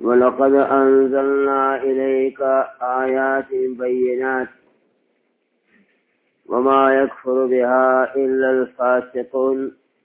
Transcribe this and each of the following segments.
ولقد انزلنا اليك آيات بينات وما يكفر بها الا الفاسقون.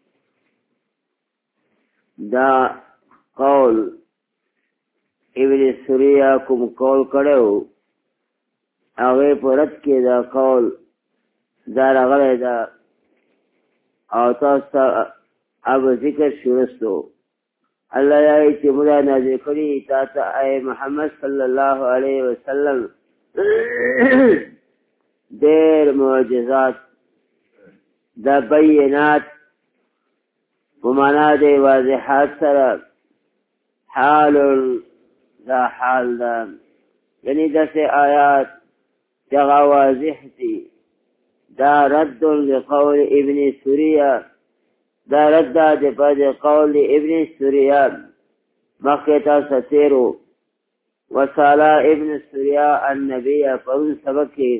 دا قول ابن سوریہ کوم قول کړو هغه پرد کې دا قول دا راغلی دا او تاسو اب ذکر شروع الله یې چې موږ نازل کړی تاسو اے محمد صلی الله علیه وسلم ډېر معجزات دا بینات په معنا د واضحات سره حال دا حال دا یعنی داسې آیات چې هغه واضح دي. دا رد لقول ابن سوریہ دا رد د په قول ابن سوریہ مخکې تاسو تیرو وصالا ابن سوریہ النبی پرون سبق کې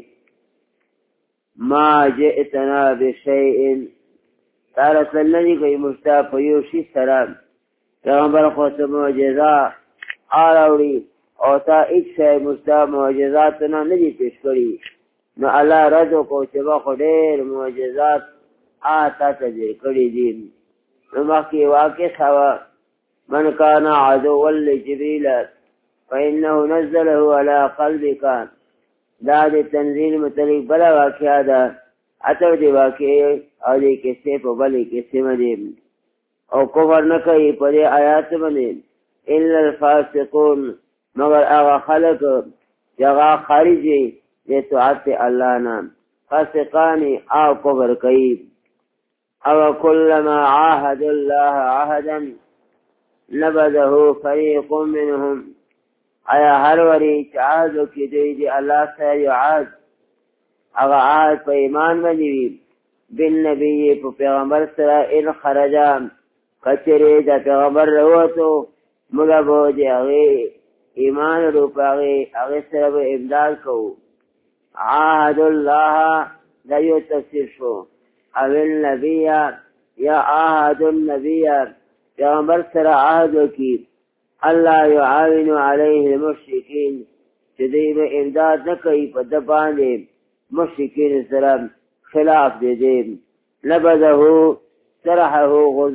ما جئتنا بشیء تعالی سلنی کوي مشتا په یو شي سره پیغمبر خو ته معجزه آراوړي او تا هیڅ شی مشتا معجزات نه دي پیش کړي نو الله رد کو چې خو ډېر معجزات آتا ته کړي دي. نو مخکې واقع سوا من کان عدوا لجبریل فإنه نزله على قلبك دا د تنزیل متعلق بلا واقعه ده اتر دی واقع او دی کسی پا بلی کسی مدیم او کفر نکئی پا دی آیات مدیم الا الفاسقون مگر آغا خلق جغا خارجی دی طاعت اللہ نام فاسقانی آو کفر کئی او کلما عاهد اللہ عهدا نبذه فریق منهم آیا هر وری چاہدو کی دی اللہ سر عاد اغا عاد پا ایمان بنیوی بن نبی پا پیغمبر سرا ان خرجا کچری دا پیغمبر روتو ملبو دی اغی ایمان رو پا اغی سرا با امداد کو عاہد اللہ دا یو تفسیر شو اول نبی یا عاہد النبی پیغمبر سرا عہدو کی اللہ یعاون علیہ المشرکین چدی با امداد نکی پا دبانے مشرکین سلام خلاف دے دے لبدہو سرحہو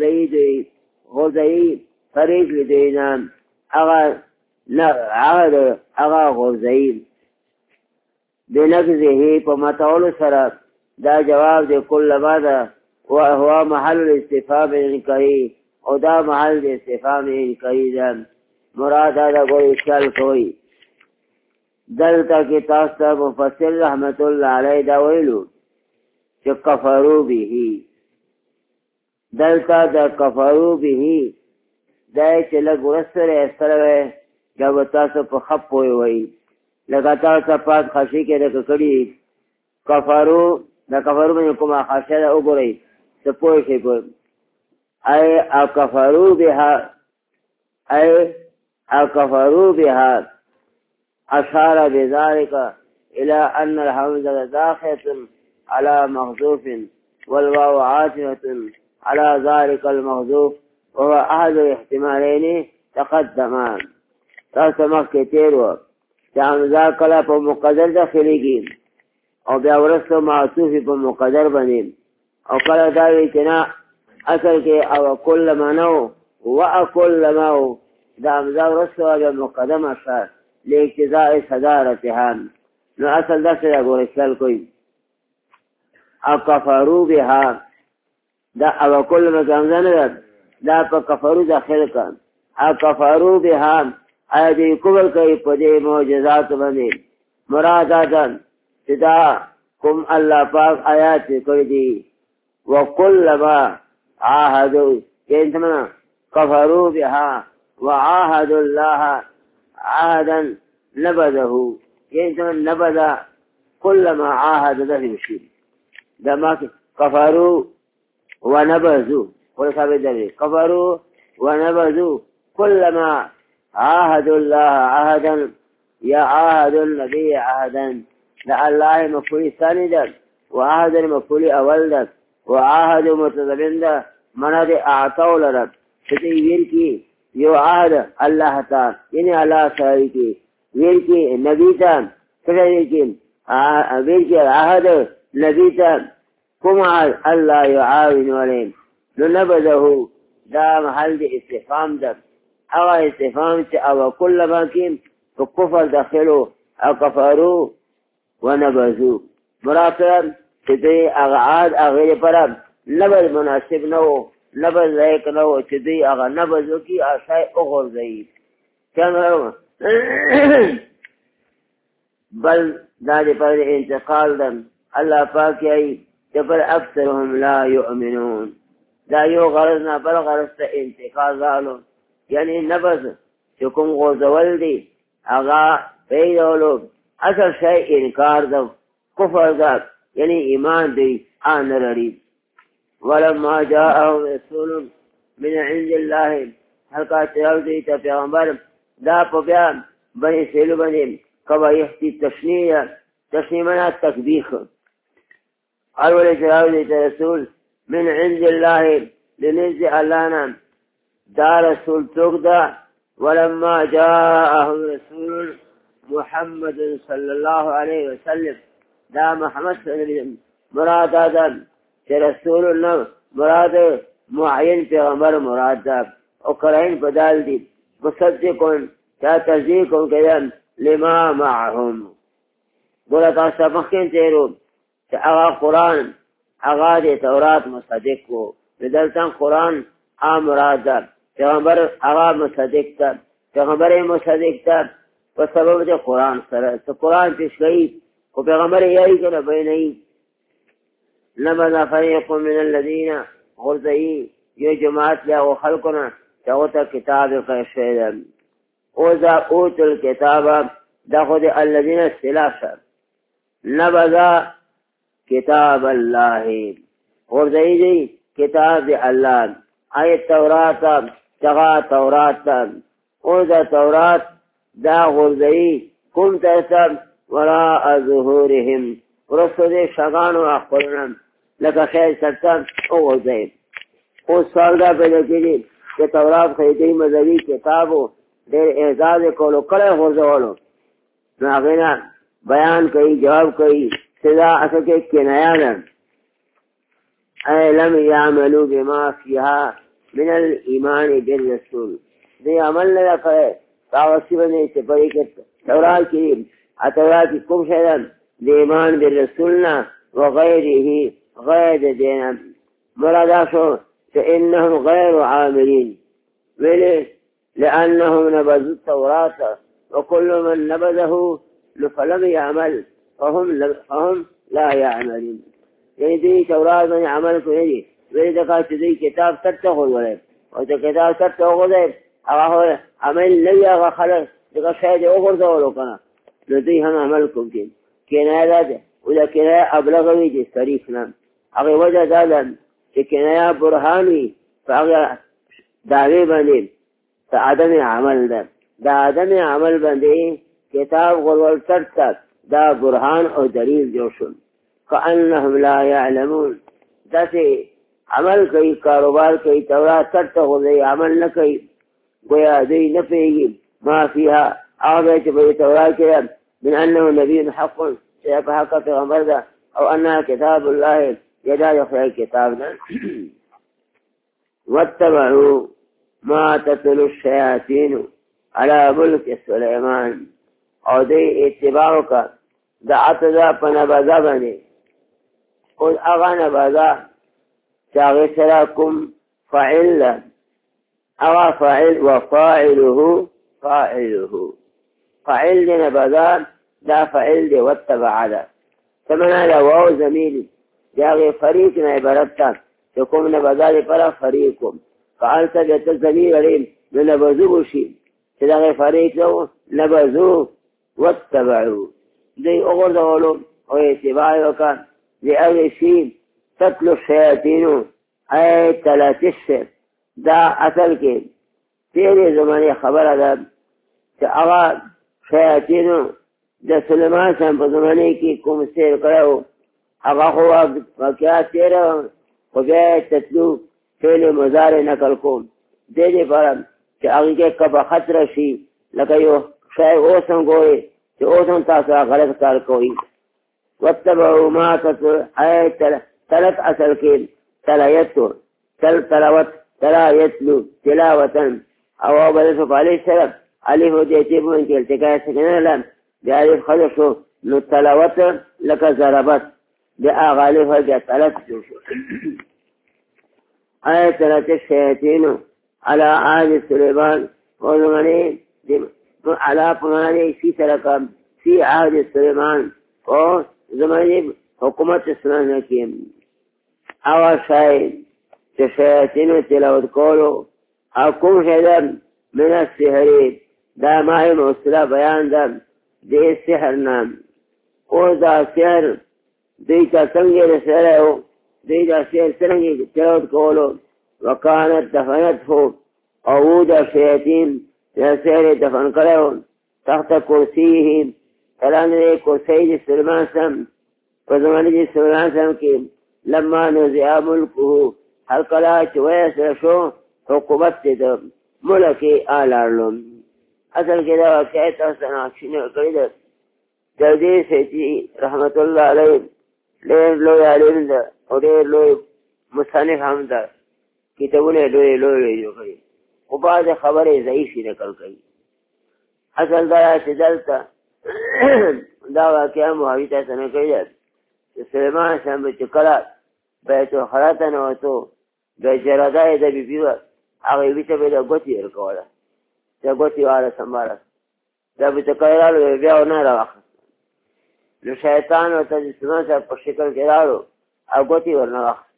غزئی فریق لدینا اغا غزئی بنقضہی پا مطول سرح دا جواب دے کل مادا وہو محل الاستفام انکری او دا محل دے استفام انکری دا مراد دا کوئی شل کوئی دلتا کی تاستا مفسر رحمت اللہ علیہ دا ویلو چه کفرو بیهی دلتا دا کفرو بیهی دای چه لگورستر استروے جب تاسو پا خب پوئی وی لگا تاستا پاس خاشی کے دا ککڑی کفرو دا کفرو میں کما خاشی دا اگو رئی سپوئی شی پوئی اے اکفرو بیها أشار بذلك إلى أن الحمزة داخلة على محذوف والواو عاطفة على ذلك المحذوف وهو أحد الاحتمالين تقدما تاسمخ كتيرو حمزة کلا په مقدر داخليږي او بیا ورسته معطوف په مقدر باندې او کله دا وی کنا اصل کې او کل منو واکل مو دا حمزه ورسته په مقدم اشار لاقتضاء صدارتها نو اصل دا سره ګورشل کوي او کفرو بها دا او کل مزامزن دا په کفرو داخل کن او کفرو بها آیا دی کبر کئی پدی معجزات بندی مراداتن صدا کم اللہ پاک آیات کر دی وکل ما عاہدو کہ انتمنا کفرو بها وعاہد اللہ عاہدا نبذہو کہ انتمنا نبذا کل ما عاہد دفی مشکل دا ما کفرو ونبذو قول ثابت دفی کفرو ونبذو کل ما عاهد الله عهدا يا عاهد النبي عهدا لا الله مفعول ثاني ده وعهد المفعول اول ده وعاهد متضمن ده من ده اعطوا لرب ستي وير کی یو عهد الله تا یعنی الله سره کی ویل کی نبی تا سره کی ویل کی عهد نبی تا کوم الله يعاون عليهم نو نبذه دا محل دی استفهام ده هغه استفهام چې او کله باندې په کفر داخلو او کفارو ونبذو مراتب چې دی هغه عاد هغه پر نبذ مناسب نه وو نبذ لایق نه وو چې دی هغه نبذو کی آشای وګرځي څنګه بل دا دې پر انتقال ده الله پاک یې پر اکثرهم لا یؤمنون دا یو غرض نه بل غرض ته انتقال رالو یعنی نبذ چې کوم غوزول دی هغه پیدولو اصل شی انکار ده کفر ده یعنی ایمان دی آن لري ولما جاءهم رسول من عند الله حلقا تیاو دی تا پیغمبر دا په بیان بنی سیلو بنی قبایحتی تشنیه منا تکبیخ اول تیاو دی تا رسول من عند الله لنزد اللہنا دا رسول توق دا ولما جاءهم رسول محمد صلی اللہ علیہ وسلم دا محمد صلی اللہ علیہ وسلم مراد آدم کہ رسول اللہ مراد معین پیغمبر مراد دا اقرائن بدال دی مصدقون تا تصدیقون کدن لما معهم بولتا سبخین تیرو کہ اغا قرآن اغا دی تورات مصدق کو بدلتن قرآن مراد دا پیغمبر اغا مصدق دا پیغمبر مصدق دا و سبب دی قرآن سر تو قرآن پیش گئی و پیغمبر یہی کنا بینئی نبذ فریق من الذین غرزئی یہ جماعت لیا و خلقنا چاوتا کتاب قیشیدن اوزا اوت الكتاب دا خود الذین السلاسا نبذ کتاب اللہ غرزئی دی کتاب دی اللہ آیت تورات تغا تورات اوزا تورات دا غرزئی کم تحسب وراء ظهورهم ورسو دی شغان و اخبرنا لکا خیر سکتن او غرزئی او سوال دا پیدا کردی کہ تورات خیدی مذہبی کتابو دیر اعزاز کولو کلے غرزولو ناغینا بیان کئی جواب کئی سزا اصل کے کنایانا اے لم یعملو بما فیہا من الایمان بالرسول دی عمل لگا کرے تاوسی بنے سے پڑی کہ تورات کی اتورات کی کم شیدن دی ایمان بالرسولنا وغیرہی غیر دینا مرادا شو فإنهم غير عاملين لأنهم نبذوا التوراة وكل من نبذه فلم يعمل فهم لا يعملون يعني دي توراة من عمل كندي وإذا دي كتاب تتخذ وليه وإذا كتاب تتخذ وليه أغاهو عمل لي أغا خلق لقد شاهد أخرى ولو كان ندي هم عملكم كناية ذاته وإذا كناية أبلغوي دي صريفنا أغي وجه ذاتا كناية برهاني فأغي دعوي بندي فعدم عمل دا عدم عمل بندي كتاب غرول ترتب دا برهان أو دليل جوشن كأنهم لا يعلمون داسي عمل كي كاروبار كي تورات ترتخو دي عمل نكي گویا دي نفيهم ما فيها أعضيت بي تورات كي من أنه نبي حق سيبحق في غمرده أو أنها كتاب الله يدا يخير الكتاب واتبعوا ما تتلو الشياطين على ملك سليمان او دي اتباعك دعت ذا پنبذا بني قل اغا نبذا چاغي سراكم فعل اغا فعل وفاعله فعل دي نبذا دا فعل دي واتبع دا ثمنا لواو زميلي جاغي فريقنا عبارتا تكون نبذا دي پرا فريقكم فعلت بيت الزميل عليهم لنبذوه شيء تلاغي فريق له نبذوه واتبعوا دي اغرزولو او اتباعي وكان لأغي شيء تتلو الشياطين اي تلاتش دا اصل کے تیرے زمانے خبر ادا اغا شیاطین دا سلمان سان پر زمانے کی کم سیر کرو اغا خوا واقعات تیرا خبیت تتلو فعل مزار نکل کم دے دے پرم چې هغه کې کبه خطر شي لکه یو شی اوسم ګوري چې اوسم تاسو غلط کار کوئ واتبعوا ما تلت اصل کې تلایتو تلاوت تلا یتلو تلاوتن او بدل علیه السلام علیه دې چې مونږ کې التقاء سکنه لم بیا دې خلصو نو تلاوت لکه ضربت د اغاله دې تلت شو آیت تلت الشیاطین على عهد سلیمان وزمانی على پنانی فی سرکم فی عهد سلیمان و زمانی حکومت اسلام کی اول شاید چې شیاطین تلاوت کولو او کوم شیدن من السحر دا ماهی موصله بیان ده دې سحر نام او دا سحر دوی ته څنګه رسېدلی دوی دا سحر څنګه تلاوت کولو وکانت دفنته او دا شیاطین دا سحر دفن کړی تحت کرسیه تلاندې کرسی د سلیمان سم په زمانه د سلیمان سم کې لما نزع ملکه هر کله چې ویسره شو حکومت د ملکی آلارلم اصل کې دا واقعه تاسو نه اکشنه کړی ده جلدی سیتی رحمت الله علیه ډېر لوی عالم ده او ډېر لوی مصنف هم ده کتابونه لوی جوړ او بعض خبرې ضعیفې نقل کوي اصل دا چې دلته دا واقعه محاوی تاسو نه کړی ده چې سلیمان سم چې کله بیت الخلا ته نوتو د جرادای د بیبي وه هغې بیته به د ګوتې ورکوله د ګوتې واله سمباله دا بیته کله راړو بیا ونه راواخیسته نو شیطان ورته د سلیمان صاحب په شکل کې راړو او ګوتې ورنه واخیسته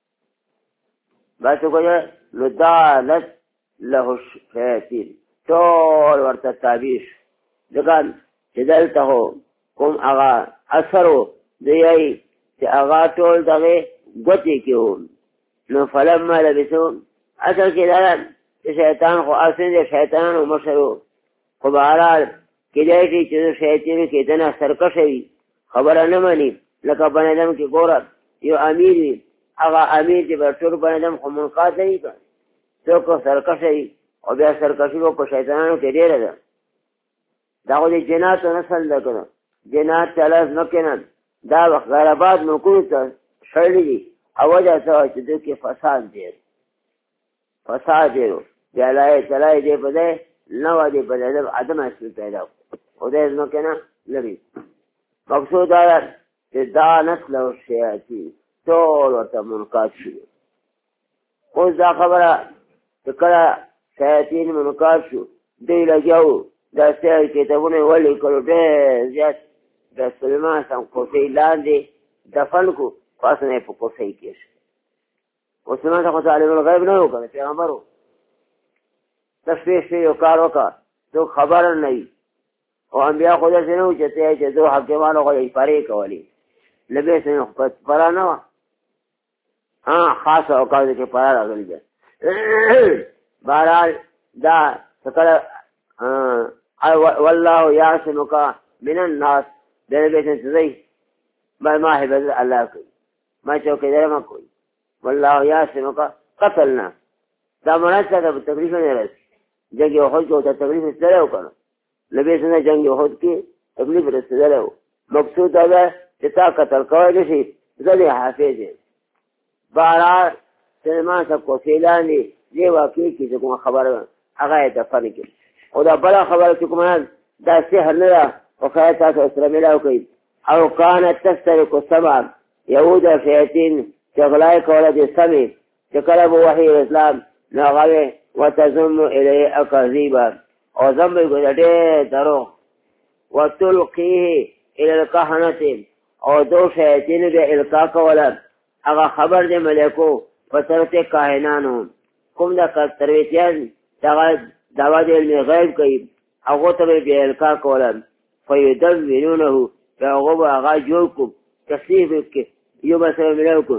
بس وکړه نو دالت له الشیاطین ټول ورته تابع شو ځکه چې دلته هو کوم هغه اثر و دوی چې هغه ټول دغې ګوتې کې و نو فلما لبسو اصل کې دا چې شیطان خو اصل دی شیطانانو مشر و خو بهرحال کیدای شي چې شیطان کې دنه سرکشه وي خبره نه مني لکه بني ادم کې ګوره یو امیر وي هغه امیر چې به ټول بني ادم خو منقاد نه وي که څوک سرکشه وي او بیا سرکشي به په شیطانانو کې ډېره ده دا خو د جناتو نسل ده که نه جنات چې الله ځمکې نه دا وخت غیرآباد ملکونو ته شړلي دي او وجه څه وه چې دوی کې فساد ډېر بیا لایې تلایې دی په دی نه وه دی په دی عدم اصل پیدا او دی ځمکې نه لري مقصود دا ده چې دا نسل او شیاطین ټول ورته منقاد شوي اوس دا خبره چې کله شیاطین منقاد شو دوی لګیا وو دا سحر کتابونه یې ولیکلو ډېر زیات د سلیمان سم کوسۍ لاندې دفن کو پاسنه یې په کوسۍ کېښود اوس سلیمان ته خو عالم الغیب نه و که نه پیغمبر و ته شپې یو کار وکړه څوک خبره نه وي او انبیا خو داسې نه وو چې ته یې چې دو حاکمانو خو یې پرې کولې لبې سنې خو پره نه وه خاص اوقاتو کې پره راغلې ده بهرحال دا څه کله والله یعصمک من الناس دې به څه ځای ما حفظ الله کوي ما چوکیدار ما کوي والله یعصمک قتلنا دا مناسبه ده تکلیف نه راځي جنگ احد کې ته تکلیف سره وکړه لبې څنګه جنگ احد کې تکلیف رسېدلی و مقصود دا ده چې تا قتل کوی نه شي زه دې حافظ یم بهرحال سلیمان صاحب کوسۍ لاندې دې واقعې کې چې کومه خبره هغه یې دفن کړي او دا بله خبره چې کومه دا سحر نه ده خو خیر تاسو سره میلاو کوي او کانت تسترق السمع یهود او شیاطین چې غلا یې کوله د سمې چې کله به وحی اسلام نو هغه وتزم الیه اکاذیبا او ذم به ګوره ډېر دروغ وتلقیه الی الکهنة او دو شیاطین به القا کوله هغه خبر د ملکو په طرف کاهنانو کوم دا ترویتیان دعوا د علم غیب کوي هغو ته به بیا القا کوله فیدونونه بیا هغو به هغه جوړ کړو تصنیف کې یو به سره ملاو کړو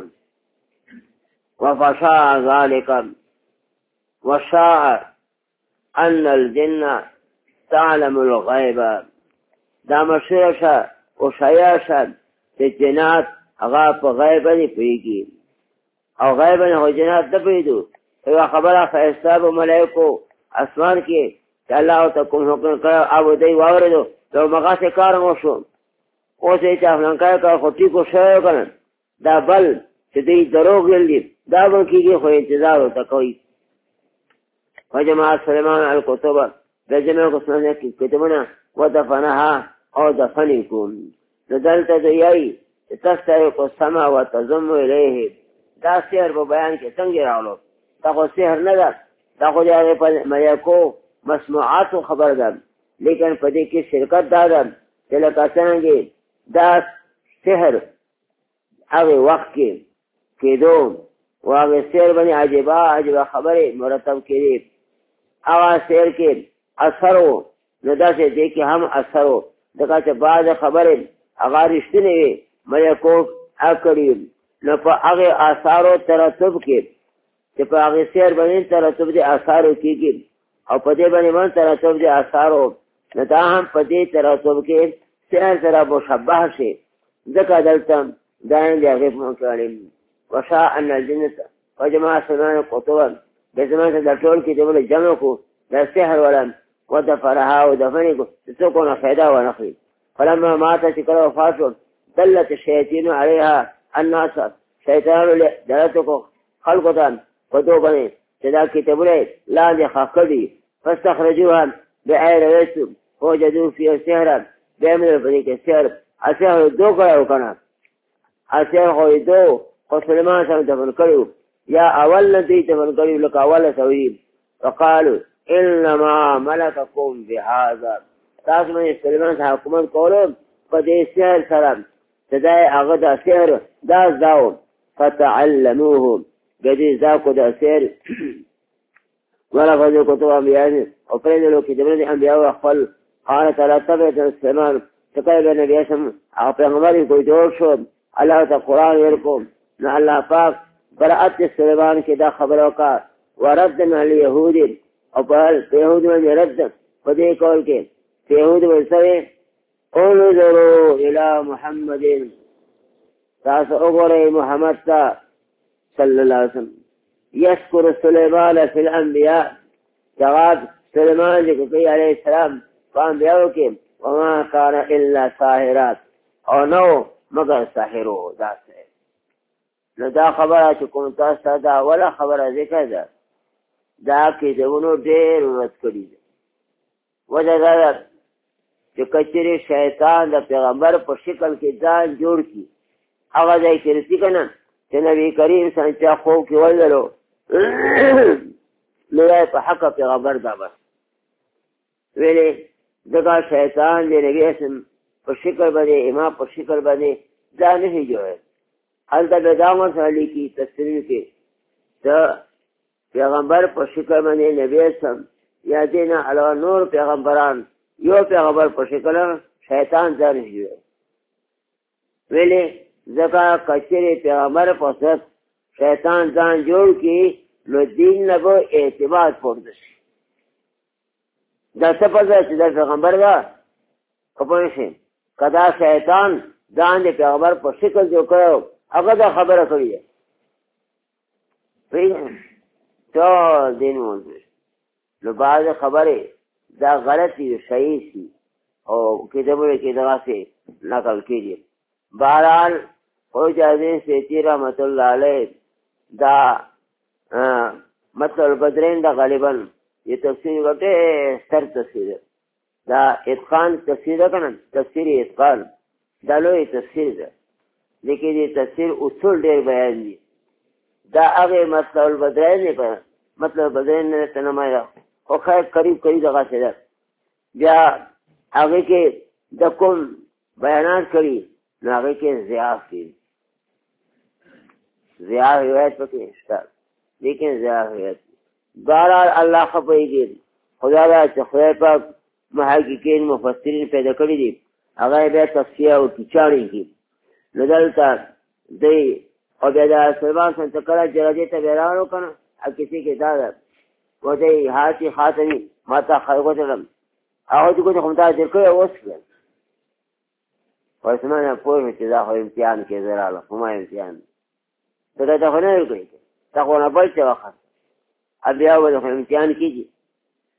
وفشاء ذلك وشاء ان الجن تعلم الغیب دا مشهور شه او شایع شه چې جنات هغه په غیب باندې پوهېږي او غیب باندې خو جنات نه پوهېدو یوه خبره ښایسته به ملایکو اسمان کې چې الله ته کوم حکم کړ او دوی واورېدو نو مغاسې کار وشو اوس یې چې افلانکای کار خو ټیکو شوی که نه دا بل چې دوی دروغ ویل دي دا به کېږي خو انتظار ورته کوي وجمع سلیمان الکتب د جمع قسمه کتابونه ودفنها او دفن کوم نو دلته دوی تسترق السمع وتضم الیه دا سحر په بیان کې څنګه راغلو دا خو سحر نه ده دا خو د هغې په ملایکو مسموعاتو خبر ده لیکن په دې کې شرکت دا ده چې لکه څنګه دا سحر هغې وخت کې کېدو و هغې سحر باندې عجیبه خبرې مرتب کېدې هغه سحر کې اثر و نو داسې دې کې هم اثر و ځکه چې بعضې خبرې هغه رښتینې وي ملکو اکړي نو په هغې آثارو ترتب کې چې په هغې سیر باندې ترتب د آثارو کېږي او په دې باندې من ترتب د آثارو نو دا هم په دې ترتب کې سیر سره مشبه شي ځکه دلته دا هم د هغې په مکړم وشاء ان الجنة وجمع سلیمان قطبا د زمان ته د ټول کې د جمع کو د سحر ولم ودفنها ودفنې کو څوک نه فایده ونه اخلي فلما مات چې کله وفات شو دلت الشیاطین علیها الناس شیطانانو دلته کو خلقو ته په دو باندې چې دا کتابونه لاندې ښخ کړي فاستخرجوها بغیر ویسو وجدوا فيها سحرا بیا مې په دې کې سحر سحر دو کړی و که نه سحر خو یې دو خو سلیمان سره دفن کړي یا اول نه دوی دفن کړي لکه اوله سوي فقالوا انما ملککم بهذا تاسو باندې سلیمان سره حکومت کولو په دې سحر سره چې دا هغه دا سحر دا زده و فتعلموه جدید زده کو دا سحر ولفظو کتب انبیاء او پرېږدلو کتابونه د انبیاءو خپل قال تعالی تبعت سلیمان چې کله به نبي اسم هغه پیغمبر یې کوی جوړ شو الله ته قرآن ورکو نو الله پاک برأت سلیمان کې دا خبره وکړه وردنا الیهود او په یهودو باندې رد په دې کول کې چې یهودو ورسوي انظروا الى محمد تاسو وګورئ محمد ته صلی الله علیه وسلم یشکر سلیمان فی الانبیاء جواب سلیمان ذکر کوي علیه السلام په انبیاءو کې وما کان الا ساحرات او نو مگر ساحرو داسې نو دا خبره چې کوم تاسو ته دا اوله خبره ذکر ده دا کتابونو ډېر ورد کړي ده وجه دا ده چې کچېرې شیطان د پیغمبر په شکل کې ځان جوړ کړي هغه ځای کې رسي که نه چې نبي کریم صلی الله علیه خوب کې ولرلو نو دا په حقه پیغمبر دا بس ویلې ځکه شیطان د نبي اسم په شکل باندې امام په شکل باندې ځان نه شي جوړی هلته به دا مسله لیکي تفسیر کې د پیغمبر په شکل باندې نبي اسم یا دې نه علاوه نور پیغمبران یو پیغمبر په شکل شیطان ځان نه جوړی ویلې ځکه کچېرې پیغمبر په صفت شیطان ځان جوړ کړي نو دین نه به اعتماد پورته شي دا څه پته چې دا پیغمبر ده که پوه شئ که دا شیطان ځان د پیغمبر په شکل جوړ کړی هغه دا خبره کړې ده پوهېږئ ټول دین موضوع نو بعضې خبرې دا غلطي صحیح شي او کتابونو کې دغسې نقل کېږي بهرحال خوج عظیم سیتی رحمت الله علیه دا مطلب البدرین دا غالبا یہ تفسیر وقتے ستر تفسیر دا اتقان تفسیر دا کنن تفسیر اتقان دا لوی تفسیر دا لیکن یہ تفسیر اصول دیر بیان دی دا اغی مطلب البدرین نہیں پا مطلب البدرین نے تنمائی دا خو خیر قریب دا غاسی دا بیا اغی کے دا کم بیانات کری نو اغی کے زیاف کی زیاف روایت پکی اشتار لیکن زیاف روایت بہرحال اللہ خبری گی خدا دا چې خدای پاک محققین مفسرین پیدا کړي دي هغه بیا تفسیر او چاړي کی نو دلته دی او بیا د سلمان څخه کله جرادې ته بیرانو کنه او کسی کې دا ده و دی هاتی خاتمی ما تا خلقو تلم هغه چې کوم تا ذکر کړی اوس واسمانه پوه چې دا خو امتحان کې زراله کومه امتحان دا خو نه ورګي تا خو نه بل څه وخت بیا و د امتحان کېږي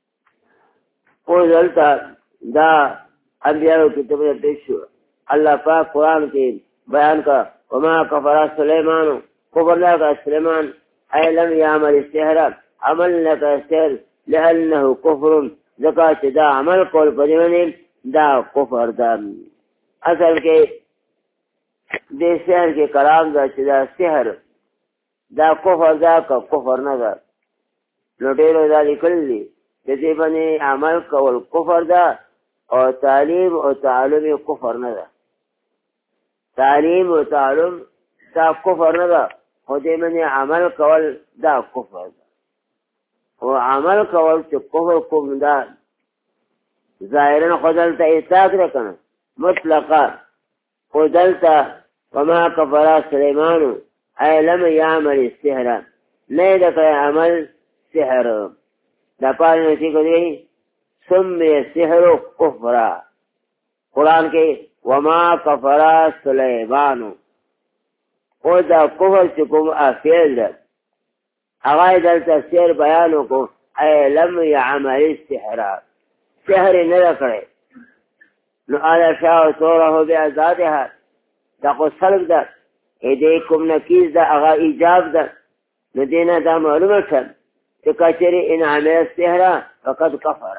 او دلتا دا انبیاء کتابوں پیش شو اللہ پاک قرآن کی بیان کا وما کفر سلیمان کفر لگا سلیمان اے لم یعمل السحر عمل لگا سحر لأنه کفر ذکا دا عمل قول پدیونی دا کفر دا اصل کے دے سحر کے کلام دا دا سحر دا کفر دا کا کفر ندا نوٹیرو دا لکل لی جیسے بنی عمل قول کفر دا اور تعلیم اور تعلم کفر ندا تعلیم و تعلم دا کفر ندا خود من عمل قول دا کفر دا و عمل قول چو کفر کم دا ظاہرن خودلتا اطاق رکنا مطلقا خودلتا وما کفر سلیمانو اے لم یعمل السحر نہیں دکھا عمل سحر دا پاری نسی کو دیگی سمی سحر کفرا قرآن کے وما کفر سلیمانو او دا کفر چکم افیل دا اغای دلتا سیر بیانو کو اے لم یعمل السحر سحر ندکڑے نو آدھا شاہ سورہو بی ازادها دا کو سلق دا ایدیکم نکیز دا اغا ایجاب دا نو دینا دا معلوم شد کہ کچری ان عمل السحر فقد کفر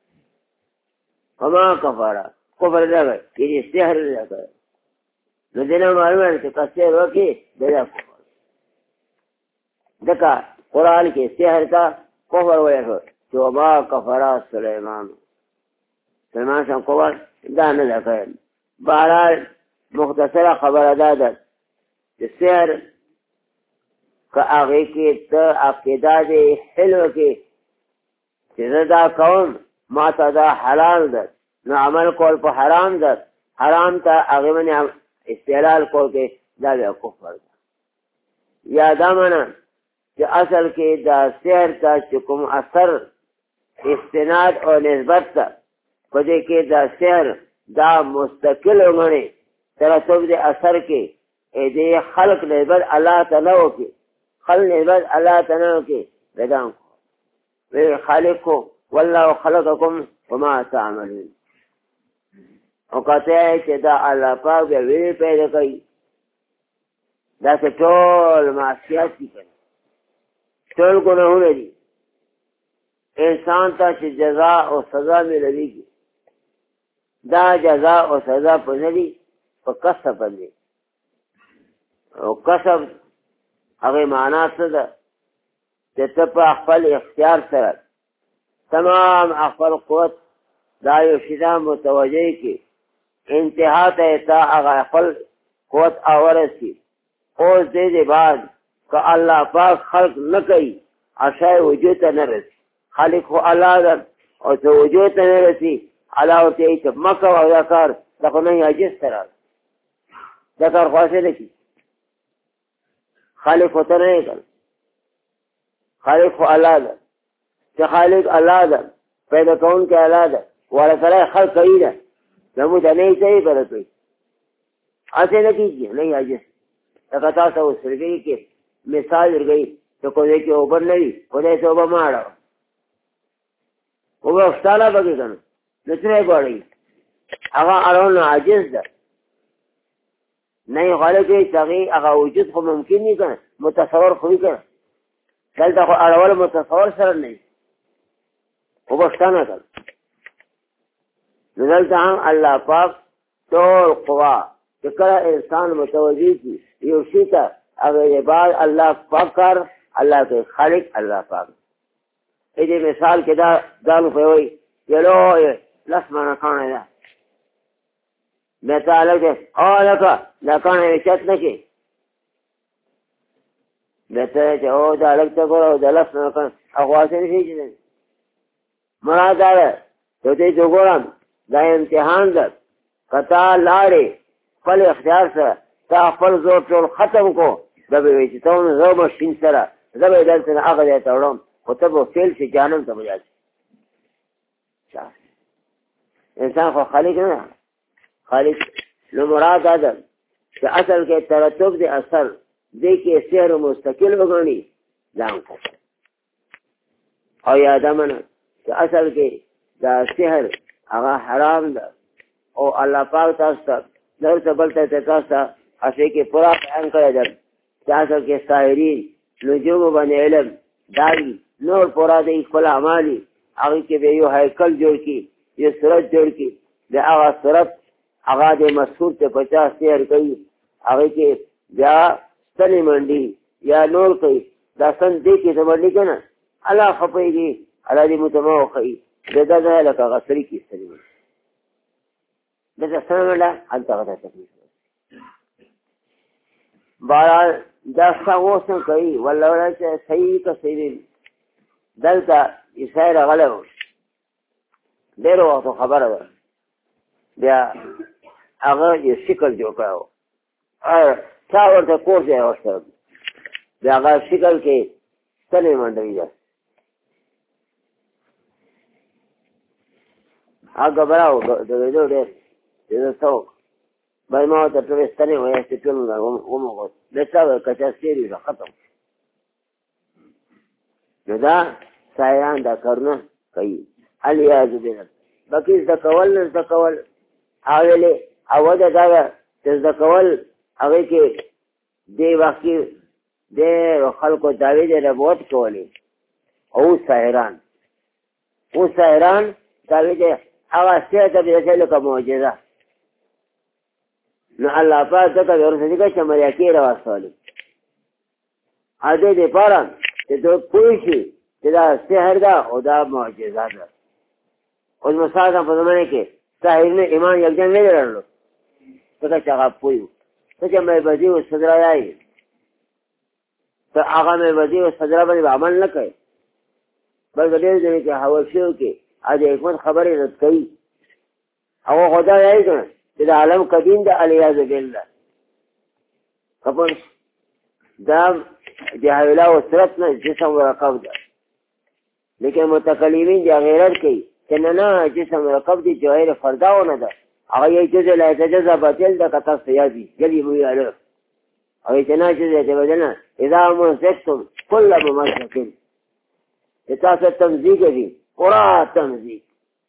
وما کفر کفر لگا یہ سحر لگا نو دینا معلوم ہے کہ کسیر وکی دینا کفر دکا قرآن کے سحر کا کفر ویسو جو وما کفر سلیمان سلیمان سے کفر دا نلکا بہرحال مختصر خبر ادا دا سحر کا آگے کی تا عقیدہ دے حلو کی چیزا کون ماتا دا حلال دا نو عمل کول پا حرام دا حرام تا آگے من استحلال کول کے دا بے کفر دا یادا منا کہ اصل کے دا سحر تا چکم اثر استناد اور نسبت تا پدے کے دا سحر دا مستقل ہونے ترتب دے اثر کے اے دے خلق نسبت اللہ تنو کے خلق نسبت اللہ تنو کے بدان کو خالق کو واللہ خلقکم وما تعملون اور کہتے ہیں کہ دا اللہ پاک بے ویلی پیدا کئی دا سے ٹول معصیات کی کریں ٹول گناہوں نے دی انسان تا چھ جزا و سزا میں لگی کی دا جزا و سزا پر نلی پر کسب بندی اور کسب اگر معنی صدا کہ تب اخفل اختیار سرد تمام اخفل قوت دایو شدہ متوجہ کی انتہا تا اگر اخفل قوت آورسی اوز دے دے بعد کہ اللہ پاک خلق نکی اشای وجود نرسی خالق خو اللہ در اور تو وجود نرسی اللہ ہوتے ہی تب مکہ و ذکر لکھو نہیں عجز سرد ذکر خواصل کی خالق ہوتا نہیں کر خالق خو اللہ در کہ خالق اللہ در پیدا کون کے اللہ در والا کرے خلق کئی در نمودہ نہیں صحیح کرے کوئی ایسے نہ کیجیے نہیں عجز لکتا سا وہ سرگئی کے مثال در گئی تو کوئی کے اوپر نہیں کوئی سے اوپر مارا وہ افسالہ بگی کرنا نتنے گوڑی اگا ارون عجز در نہیں خالق ہے تغییر اگا وجود کو ممکن نہیں کرنا متصور خوی کرنا چلتا خو اول متصور سر نہیں وہ بخشتانا کر نزلتا ہم اللہ پاک طور قوا کہ کرا انسان متوجہ کی یہ اسی کا اگر یہ بعد اللہ پاک کر اللہ کے خالق اللہ پاک ایدی مثال کے دانو پہ ہوئی یہ لو لس مانا کھانا دا میں تعلق ہے لکا لکانا چت نکی بہتر ہے او دا لگتا کرو دا لس مانا کھانا اخواسی نہیں جنہیں مراد آگا تو تے جو گورم دا امتحان دا کتا لارے پل اختیار سا تا پل زور چول ختم کو دبی ویچی تاون زور مشین سرا دبی دل سن آگا دیتا اڑام خطب و فیل سے جانم تا بجا چی انسان خو خالق نا خالق نو مراد آدم کہ اصل کے ترتب دے اثر دے کے سحر مستقل بگانی دام کو اور یاد امنا کہ اصل کے دا سحر هغه حرام ده او الله پاک تاسو ته نور څه بل ته تاسو ته اصل کې پورا بیان کړی ده چې اصل کې ساحرین نجوم باندې علم داوي نور پورا د خپل اعمالي هغه کې به یو هیکل جوړ کی یو صورت جوړ کی د هغه صورت هغه د مسعود ته 50 سیر کوي هغه کې بیا ستنې منډي یا نور کوي دا سن دې کې سمړي کنه الله خپېږي الله دې متموخي دغه لکه غسري کې ستنې دغه څنګه انت غته تکلیف بارا دا څنګه کوي والله چې صحیح کا صحیح دلته یې غلو ډېر وخت خبره ده بیا هغه یې شکل جوړ کړو چا ورته کور دی اوسه بیا هغه شکل کې ستنې منډوي ده هغه براو د دې ډېر دې څو بای ما ته ټول ستنې وایي چې ټول ومغه د څا کچا سیری ده ختم نو دا سایران دا کارونه کوي الیاذ بالله بقي ذکول اوله اوده دا ذکول هغه کې دی وخت د خلکو داوی د ربوت کولی او سایران داوی د هغه څه ته به څه لکه معجزه نو الله پاک ته ورسېږي چې مریاکی راوستل ا دې دې پاره چې دوی کوی شي چې دا سحر ده او دا معجزه ده او مثلا په زمانه کې سحر نه ایمان یو ځای نه لرلو څنګه چې هغه پویو څنګه مې بدی او صدرا یای ته هغه مې بدی او صدرا باندې عمل نه کوي بلکې دې کې حواشیو کې اځه حکمت خبرې رد کوي او خدای یې کنه چې د عالم قدیم د الیاذ بالله خبر دا جاهلا او صرف نه جسم ورقب ده لیکن متکلمین دی غیرت کوي چې نه جسم ورقب دي جوهر فرداونه ده هغه یې جزء لا تجزا باطل ده کته سیادي جلی وی اله او چې نه چې دې بدنه اذا مزقتم كل ممسك تاسو تمزیق دي پورا تمزیق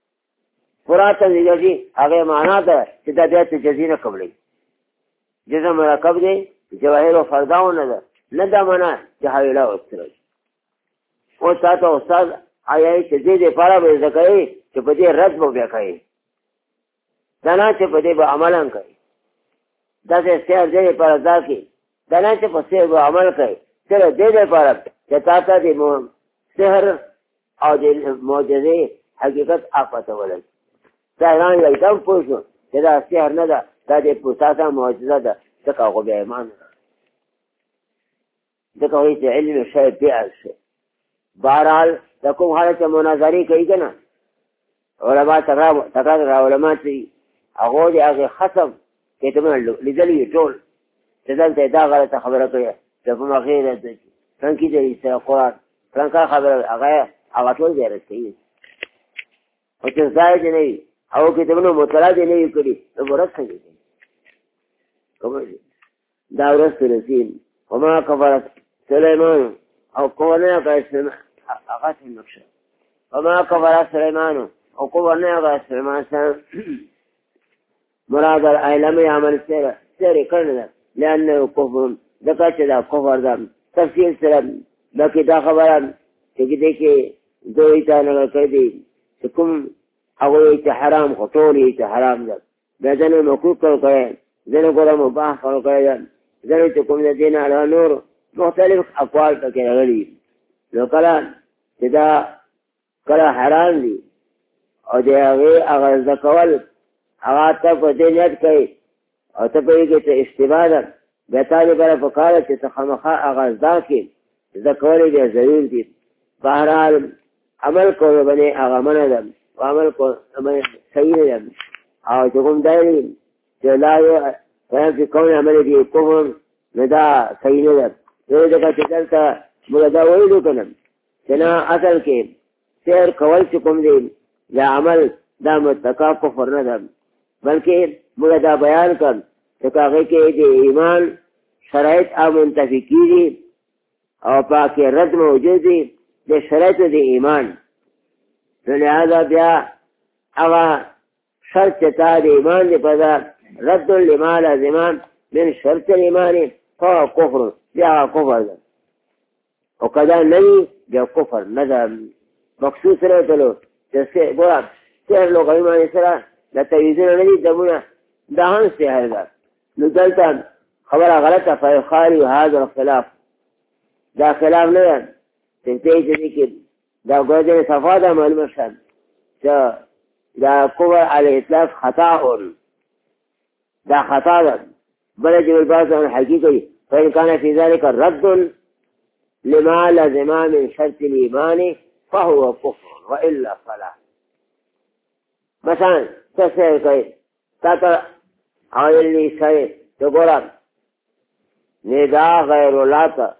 دي هغه معنا ده چې د دې جزینه قبلې جسم ورقب دي جوهر فرداونه ده نه دا معنا چې حویلا اوسره او تاسو استاد آیا چې دې لپاره به ځکه چې په دې رد مو بیا کوي دا نه چې په دې به عمل کوي دا چې سیر دې لپاره ځکه دا نه چې په سیر به عمل کوي چې دې لپاره چې تاسو دې سحر او دې معجزې حقیقت آفت ولل دا نه یو دم پوښتنه چې دا سحر نه ده دا دې په تاسو معجزه ده څنګه هغه به ایمان دغه هیڅ علم شی بیا شي بہرحال د کوم حالت مناظرې کوي کنه علما تکرار علما چې هغه دې هغه ختم کې ته لیدلې ټول چې دلته دا غلطه خبره کوي چې په مخې ده څنګه دې سره قرآن څنګه خبره هغه ټول دې راځي او چې ځای دې نه او کې ته نو مطالعه دې نه کړی نو ورسېږي کومه دا ورسېږي وما كفر سليمان او قولنا قاسم اغاث النقشة وما كفر سليمان او قولنا قاسم سليمان مراد العالم يعمل سيري كرنا لأنه كفر دكاتة دا كفر دا تفسير سلام لكي دا خبرا تجدي دو ايتانا كيدي تكم اغويت حرام خطوري حرام دا بذن مكوك كالكيان ذن قول مباح كالكيان ذن تكم الذين على نور مختلف اقوال تكي غلي لو كلا تدا كلا حرام دي او دي اغا زكوال اغا تف دينيات كي او تپوئی که استبادا بیتالی برا فکارت که تخمخا اغا زداکی زکولی بیا ضرور دي بہرحال عمل کو بنے اغا مندم و عمل کو بنے سیدم او چکم دائرین جو لایو فهم فی کون عمل دی کفر ندا سیدم جو دکا چکلتا ملدا ویلو کنم چنا اصل کے سیر کول چکم دی یا عمل دا متقا کفر ندم بلکہ ملدا بیان کن چکاغی کے دی ایمان شرائط منتفقی دی او پاکی رد موجود دی دی شرائط دی ایمان لہذا بیا هغه شرط چې تا د ایمان دی په دا رد لما لازمان من شرط الایمان فهو کفر بیا کفر ده او کدا نوی بیا کفر نه ده مقصود سره تلو چې ګوره سحر لغوي معنی سره د تیویزونه نه دي دمونه دا هم سحر ده نو دلته خبره غلطه فیخالي هذا الخلاف دا خلاف نه ده تنتهي چې کې دا ګوره صفا ده معلومه شد چې دا کفر علی اطلاق خطا دا خطا ده بل جبل باز عن حقيقي فإن كان في ذلك رد لما لزم من شرط الإيمان فهو كفر وإلا فلا مثلا تسير كي تطلع أو اللي سير تقول نداء غير الله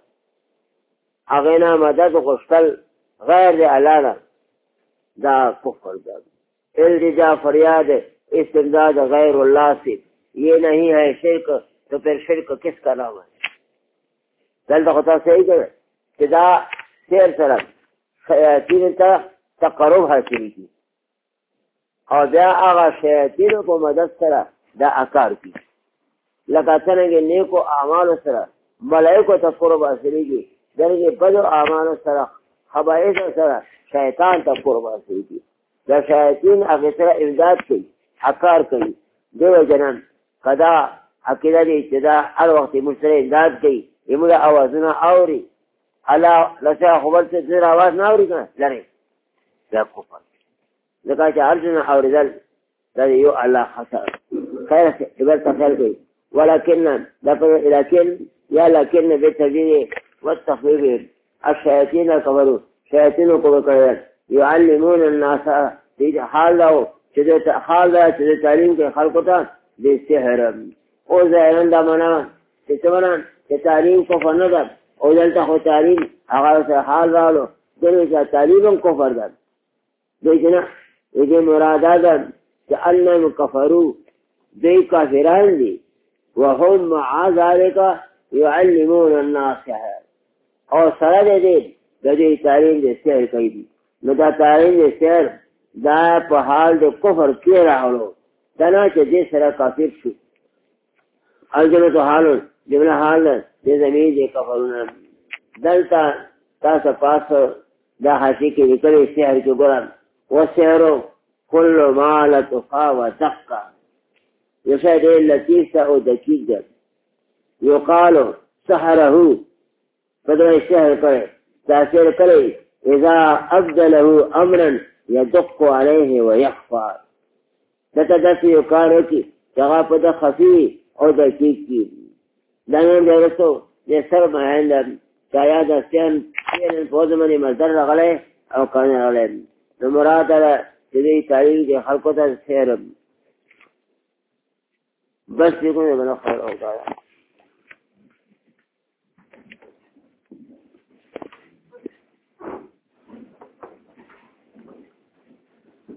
أغنى مدد غشتل غير الله دا كفر دا الرجاء فریاد استمداد غیر اللہ سے یہ نہیں ہے شرک تو پھر شرک کس کا نام ہے دلتا خطا صحیح کرے کہ دا سیر سرم شیاطین تا تقرب حاصلی کی اور دا آغا شیاطین کو مدد سرا دا اکار کی لکا سنگے نیکو اعمال سرا ملائکو تقرب حاصلی کی درگے بدو اعمال سرا خبائث سرا شیطان تقرب حاصلی کی دا شیاطین اغی سرا امداد کی اکار کی دیو جنان قدا عقیدہ دی ابتدا ہر وقت مشترے امداد کی امدہ آوازنا آوری اللہ لسا خبر سے دیر آواز نہ آوری کنا لرے دا کفر لکا چا ارجنا آوری دل دا یو اللہ خسر خیر سے عبرت خیر کی ولكن لكن يا لكن بالتجديد والتخفيف الشياطين كفروا شياطين كفروا يعلمون الناس في حال له شدت حال له شدت تعليم کے خلقتا بالسحر او ظاهرا دا منا تمنا تعلیم کو فندا او دلته خو تعلیم هغه حال رالو دغه تعلیم کو فرض دغه دې مراده ده چې انهم كفروا دې کافران دي وهم مع ذلك يعلمون الناس او سره دې دې تعلیم دې سحر کوي دي نو دا تعلیم دې سحر دا په حال د کفر کې راغلو دا نه چې دې سره کافر شو الجنة تو حال جمله حال دې زمين دې کفرونه دلته تاسو پاسو دا حاشیه کې لیکلي سحر کې ګورم وسحر كل ما لا تخا وتقى يشهد اللطيف او دقيق يقال سحره فدري السحر كله تاثير كله اذا ابدله امرا يدق عليه ويخفى تتدفي يقال كي تغافد خفي او دقيق دائما درسو يسر ما عند كاياد السحر كان فوزمني مصدر غليه او كان غليه المراد على تدي تعليم کے خلقوں تا سحر بس يكون ابن خير او